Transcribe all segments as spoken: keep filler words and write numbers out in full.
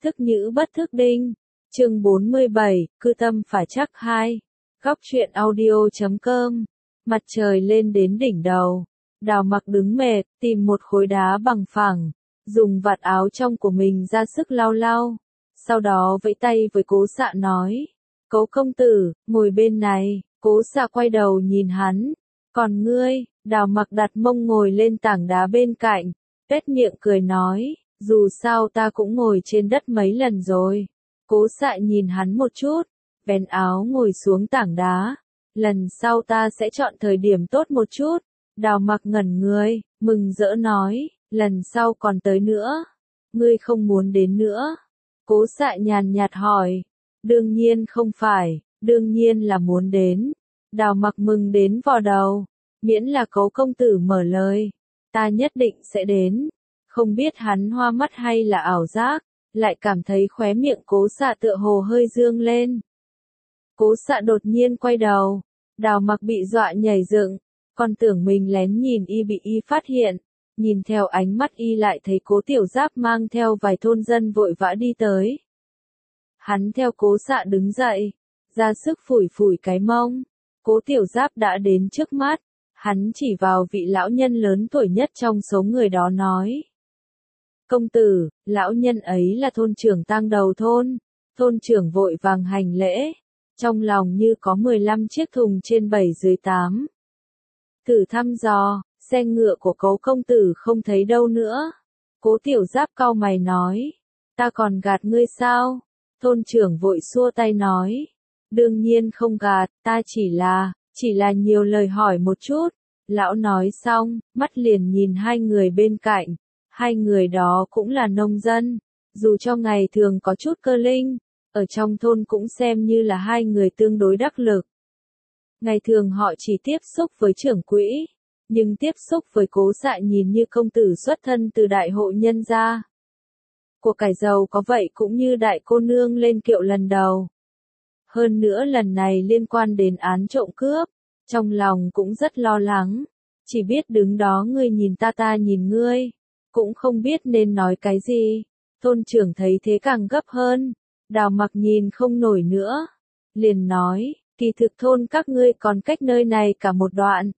Thức nhữ bất thức đinh. Chương bốn mươi bảy, cư tâm phải chắc hai. Góc truyện audio chấm com. Mặt trời lên đến đỉnh đầu. Đào Mặc đứng mệt, tìm một khối đá bằng phẳng, dùng vạt áo trong của mình ra sức lau lau. Sau đó vẫy tay với Cố Xạ nói, Cố công tử, ngồi bên này. Cố Xạ quay đầu nhìn hắn. Còn ngươi? Đào Mặc đặt mông ngồi lên tảng đá bên cạnh, tuét miệng cười nói, dù sao ta cũng ngồi trên đất mấy lần rồi. Cố Xạ nhìn hắn một chút, vén áo ngồi xuống tảng đá. Lần sau ta sẽ chọn thời điểm tốt một chút. Đào Mặc ngẩn người, mừng rỡ nói, lần sau còn tới nữa. Ngươi không muốn đến nữa? Cố Xạ nhàn nhạt hỏi. Đương nhiên không phải, đương nhiên là muốn đến. Đào Mặc mừng đến vò đầu, miễn là Cố công tử mở lời, ta nhất định sẽ đến. Không biết hắn hoa mắt hay là ảo giác, lại cảm thấy khóe miệng Cố Xạ tựa hồ hơi dương lên. Cố Xạ đột nhiên quay đầu, Đào Mặc bị dọa nhảy dựng, còn tưởng mình lén nhìn y bị y phát hiện, nhìn theo ánh mắt y lại thấy Cố Tiểu Giáp mang theo vài thôn dân vội vã đi tới. Hắn theo Cố Xạ đứng dậy, ra sức phủi phủi cái mông. Cố Tiểu Giáp đã đến trước mắt, hắn chỉ vào vị lão nhân lớn tuổi nhất trong số người đó nói. Công tử, lão nhân ấy là thôn trưởng Tang Đầu thôn. Thôn trưởng vội vàng hành lễ, trong lòng như có mười lăm chiếc thùng trên bảy dưới tám. Thử thăm dò, xe ngựa của Cố công tử không thấy đâu nữa. Cố Tiểu Giáp cau mày nói, ta còn gạt ngươi sao? Thôn trưởng vội xua tay nói, đương nhiên không gạt, ta chỉ là, chỉ là nhiều lời hỏi một chút. Lão nói xong, mắt liền nhìn hai người bên cạnh. Hai người đó cũng là nông dân, dù cho ngày thường có chút cơ linh, ở trong thôn cũng xem như là hai người tương đối đắc lực. Ngày thường họ chỉ tiếp xúc với trưởng quỹ, nhưng tiếp xúc với Cố Xạ nhìn như công tử xuất thân từ đại hộ nhân gia. Của cải giàu có vậy cũng như đại cô nương lên kiệu lần đầu. Hơn nữa lần này liên quan đến án trộm cướp, trong lòng cũng rất lo lắng, chỉ biết đứng đó ngươi nhìn ta ta nhìn ngươi, cũng không biết nên nói cái gì. Thôn trưởng thấy thế càng gấp hơn, Đào Mặc nhìn không nổi nữa, liền nói, kỳ thực thôn các ngươi còn cách nơi này cả một đoạn.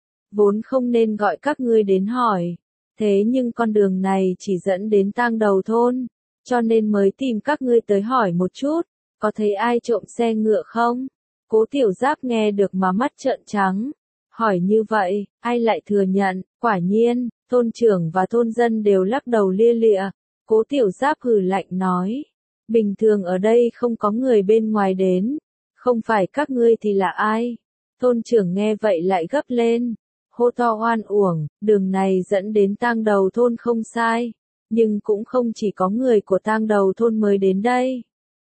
Vốn không nên gọi các ngươi đến hỏi, thế nhưng con đường này chỉ dẫn đến Tang Đầu thôn, cho nên mới tìm các ngươi tới hỏi một chút, có thấy ai trộm xe ngựa không? Cố Tiểu Giáp nghe được mà mắt trợn trắng, hỏi như vậy, ai lại thừa nhận? Quả nhiên, thôn trưởng và thôn dân đều lắc đầu lia lịa. Cố Tiểu Giáp hừ lạnh nói, bình thường ở đây không có người bên ngoài đến, không phải các ngươi thì là ai? Thôn trưởng nghe vậy lại gấp lên, hô to oan uổng, đường này dẫn đến Tang Đầu thôn không sai, nhưng cũng không chỉ có người của Tang Đầu thôn mới đến đây.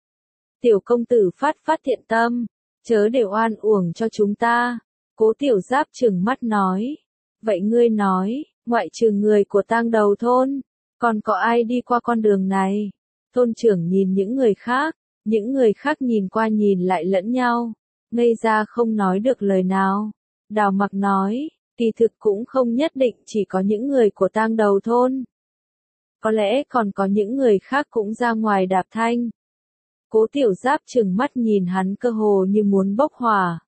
Tiểu công tử phát phát thiện tâm, chớ để oan uổng cho chúng ta. Cố Tiểu Giáp trừng mắt nói, vậy ngươi nói, ngoại trừ người của Tang Đầu thôn, còn có ai đi qua con đường này? Thôn trưởng nhìn những người khác, những người khác nhìn qua nhìn lại lẫn nhau, ngây ra không nói được lời nào. Đào Mặc nói, kỳ thực cũng không nhất định chỉ có những người của Tang Đầu thôn. Có lẽ còn có những người khác cũng ra ngoài đạp thanh. Cố Tiểu Giáp trừng mắt nhìn hắn cơ hồ như muốn bốc hỏa.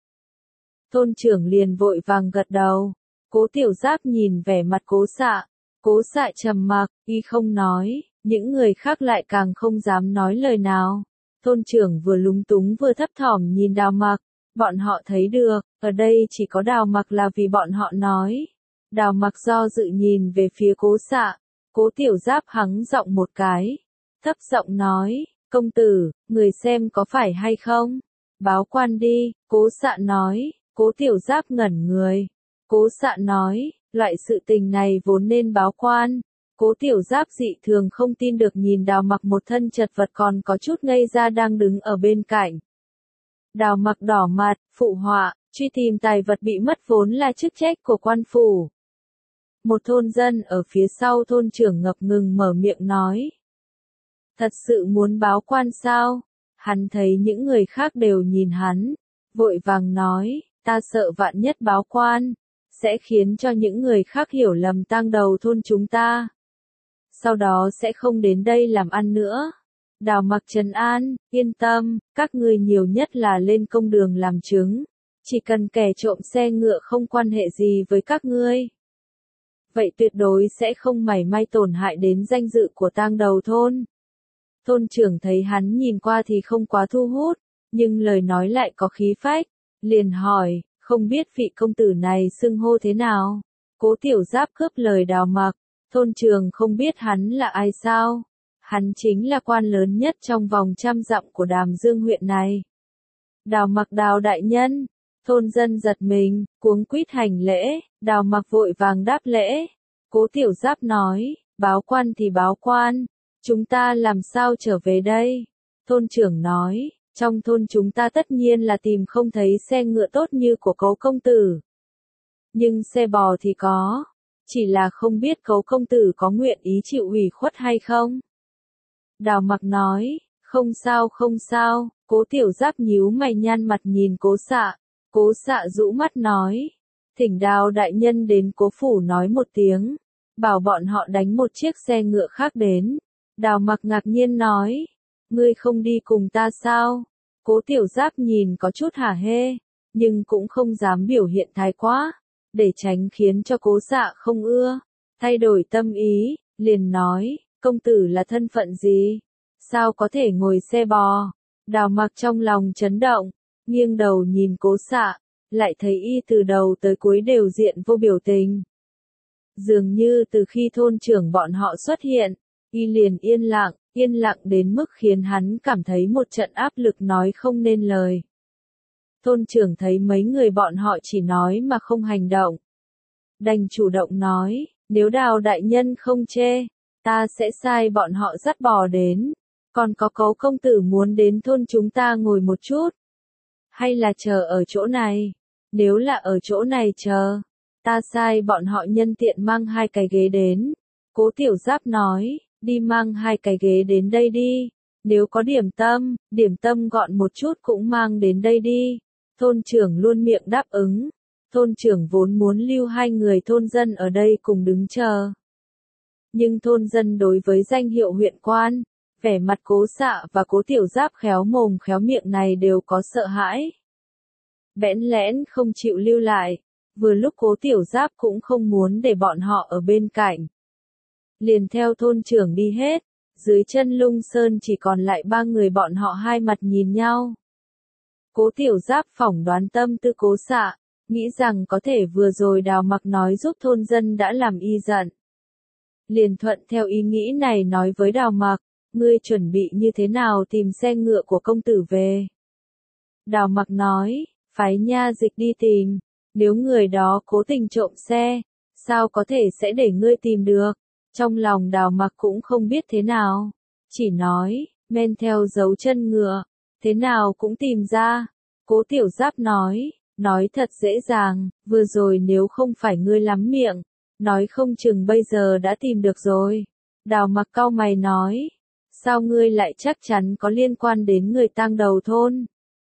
Thôn trưởng liền vội vàng gật đầu. Cố Tiểu Giáp nhìn vẻ mặt Cố Xạ. Cố Xạ trầm mặc, y không nói, những người khác lại càng không dám nói lời nào. Thôn trưởng vừa lúng túng vừa thấp thỏm nhìn Đào Mặc. Bọn họ thấy được, ở đây chỉ có Đào Mặc là vì bọn họ nói. Đào Mặc do dự nhìn về phía Cố Xạ. Cố Tiểu Giáp hắng giọng một cái, thấp giọng nói, công tử, người xem có phải hay không? Báo quan đi. Cố Xạ nói. Cố Tiểu Giáp ngẩn người. Cố Xạ nói, loại sự tình này vốn nên báo quan. Cố Tiểu Giáp dị thường không tin được nhìn Đào Mặc một thân chật vật còn có chút ngây ra đang đứng ở bên cạnh. Đào Mặc đỏ mặt, phụ họa, truy tìm tài vật bị mất vốn là chức trách của quan phủ. Một thôn dân ở phía sau thôn trưởng ngập ngừng mở miệng nói. Thật sự muốn báo quan sao? Hắn thấy những người khác đều nhìn hắn, vội vàng nói, ta sợ vạn nhất báo quan, sẽ khiến cho những người khác hiểu lầm Tang Đầu thôn chúng ta. Sau đó sẽ không đến đây làm ăn nữa. Đào Mặc trấn an, yên tâm, các ngươi nhiều nhất là lên công đường làm chứng. Chỉ cần kẻ trộm xe ngựa không quan hệ gì với các ngươi. Vậy tuyệt đối sẽ không mảy may tổn hại đến danh dự của tang đầu thôn. Thôn trưởng thấy hắn nhìn qua thì không quá thu hút, nhưng lời nói lại có khí phách, liền hỏi, không biết vị công tử này xưng hô thế nào? Cố Tiểu Giáp cướp lời Đào Mặc, thôn trưởng không biết hắn là ai sao? Hắn chính là quan lớn nhất trong vòng trăm dặm của Đàm Dương huyện này. Đào Mặc Đào đại nhân, thôn dân giật mình, cuống quýt hành lễ, Đào Mặc vội vàng đáp lễ. Cố Tiểu Giáp nói, báo quan thì báo quan, chúng ta làm sao trở về đây? Thôn trưởng nói, trong thôn chúng ta tất nhiên là tìm không thấy xe ngựa tốt như của Cố công tử. Nhưng xe bò thì có, chỉ là không biết Cố công tử có nguyện ý chịu ủy khuất hay không? Đào Mặc nói, không sao không sao, Cố Tiểu Giáp nhíu mày nhăn mặt nhìn Cố Xạ. Cố Xạ rũ mắt nói, thỉnh Đào đại nhân đến Cố phủ nói một tiếng, bảo bọn họ đánh một chiếc xe ngựa khác đến. Đào Mặc ngạc nhiên nói, ngươi không đi cùng ta sao? Cố Tiểu Giáp nhìn có chút hả hê, nhưng cũng không dám biểu hiện thái quá, để tránh khiến cho Cố Xạ không ưa. Thay đổi tâm ý, liền nói, công tử là thân phận gì? Sao có thể ngồi xe bò? Đào Mặc trong lòng chấn động, nghiêng đầu nhìn Cố Xạ, lại thấy y từ đầu tới cuối đều diện vô biểu tình. Dường như từ khi thôn trưởng bọn họ xuất hiện, y liền yên lặng, yên lặng đến mức khiến hắn cảm thấy một trận áp lực nói không nên lời. Thôn trưởng thấy mấy người bọn họ chỉ nói mà không hành động. Đành chủ động nói, nếu Đào đại nhân không chê, ta sẽ sai bọn họ dắt bò đến. Còn có Cố công tử muốn đến thôn chúng ta ngồi một chút. Hay là chờ ở chỗ này? Nếu là ở chỗ này chờ, ta sai bọn họ nhân tiện mang hai cái ghế đến. Cố Tiểu Giáp nói, đi mang hai cái ghế đến đây đi. Nếu có điểm tâm, điểm tâm gọn một chút cũng mang đến đây đi. Thôn trưởng luôn miệng đáp ứng. Thôn trưởng vốn muốn lưu hai người thôn dân ở đây cùng đứng chờ. Nhưng thôn dân đối với danh hiệu huyện quan, vẻ mặt Cố Xạ và Cố Tiểu Giáp khéo mồm khéo miệng này đều có sợ hãi. Bẽn lẽn không chịu lưu lại, vừa lúc Cố Tiểu Giáp cũng không muốn để bọn họ ở bên cạnh. Liền theo thôn trưởng đi hết, dưới chân Lung Sơn chỉ còn lại ba người bọn họ hai mặt nhìn nhau. Cố Tiểu Giáp phỏng đoán tâm tư Cố Xạ, nghĩ rằng có thể vừa rồi Đào Mặc nói giúp thôn dân đã làm y giận. Liền thuận theo ý nghĩ này nói với Đào Mặc, ngươi chuẩn bị như thế nào tìm xe ngựa của công tử về? Đào Mặc nói, phái nha dịch đi tìm, nếu người đó cố tình trộm xe, sao có thể sẽ để ngươi tìm được? Trong lòng Đào Mặc cũng không biết thế nào, chỉ nói, men theo dấu chân ngựa, thế nào cũng tìm ra. Cố Tiểu Giáp nói, nói thật dễ dàng, vừa rồi nếu không phải ngươi lắm miệng, nói không chừng bây giờ đã tìm được rồi. Đào Mặc cau mày nói, sao ngươi lại chắc chắn có liên quan đến người tang đầu thôn?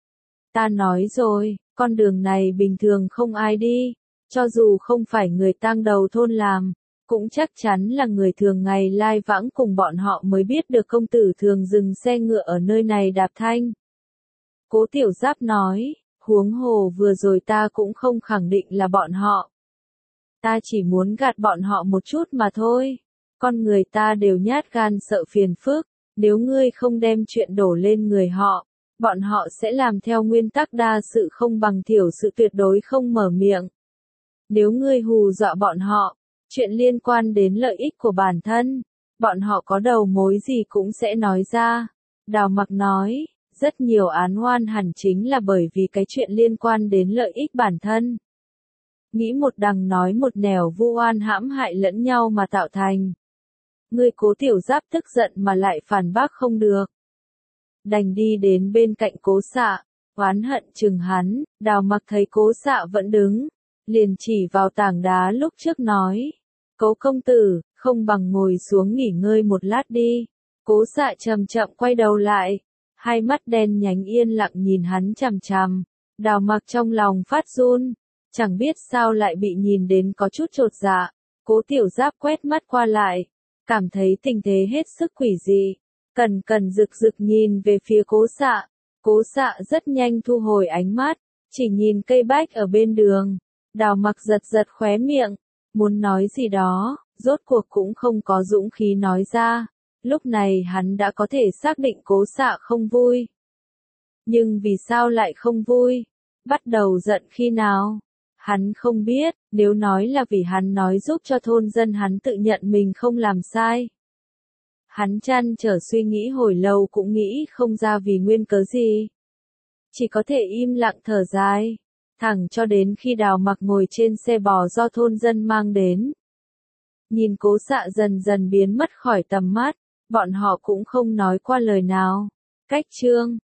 Ta nói rồi, con đường này bình thường không ai đi, cho dù không phải người tang đầu thôn làm, cũng chắc chắn là người thường ngày lai vãng cùng bọn họ mới biết được công tử thường dừng xe ngựa ở nơi này đạp thanh. Cố Tiểu Giáp nói, huống hồ vừa rồi ta cũng không khẳng định là bọn họ. Ta chỉ muốn gạt bọn họ một chút mà thôi. Con người ta đều nhát gan sợ phiền phức, nếu ngươi không đem chuyện đổ lên người họ, bọn họ sẽ làm theo nguyên tắc đa sự không bằng thiểu sự tuyệt đối không mở miệng. Nếu ngươi hù dọa bọn họ, chuyện liên quan đến lợi ích của bản thân, bọn họ có đầu mối gì cũng sẽ nói ra. Đào Mặc nói, rất nhiều án oan hẳn chính là bởi vì cái chuyện liên quan đến lợi ích bản thân. Nghĩ một đằng nói một nẻo vu oan hãm hại lẫn nhau mà tạo thành. Ngươi Cố Tiểu Giáp tức giận mà lại phản bác không được. Đành đi đến bên cạnh Cố Xạ, oán hận chừng hắn. Đào Mặc thấy Cố Xạ vẫn đứng, liền chỉ vào tảng đá lúc trước nói, Cố công tử, không bằng ngồi xuống nghỉ ngơi một lát đi. Cố Xạ chậm chậm quay đầu lại, hai mắt đen nhánh yên lặng nhìn hắn chằm chằm. Đào Mặc trong lòng phát run, chẳng biết sao lại bị nhìn đến có chút chột dạ. Cố Tiểu Giáp quét mắt qua lại, cảm thấy tình thế hết sức quỷ dị. Cẩn cẩn rực rực nhìn về phía cố xạ. Cố xạ rất nhanh thu hồi ánh mắt, chỉ nhìn cây bách ở bên đường. Đào mặc giật giật khóe miệng, muốn nói gì đó, rốt cuộc cũng không có dũng khí nói ra. Lúc này hắn đã có thể xác định cố xạ không vui. Nhưng vì sao lại không vui? Bắt đầu giận khi nào? Hắn không biết, nếu nói là vì hắn nói giúp cho thôn dân hắn tự nhận mình không làm sai. Hắn chăn trở suy nghĩ hồi lâu cũng nghĩ không ra vì nguyên cớ gì. Chỉ có thể im lặng thở dài, thẳng cho đến khi Đào Mặc ngồi trên xe bò do thôn dân mang đến. Nhìn cố xạ dần dần biến mất khỏi tầm mắt, bọn họ cũng không nói qua lời nào. Cách chương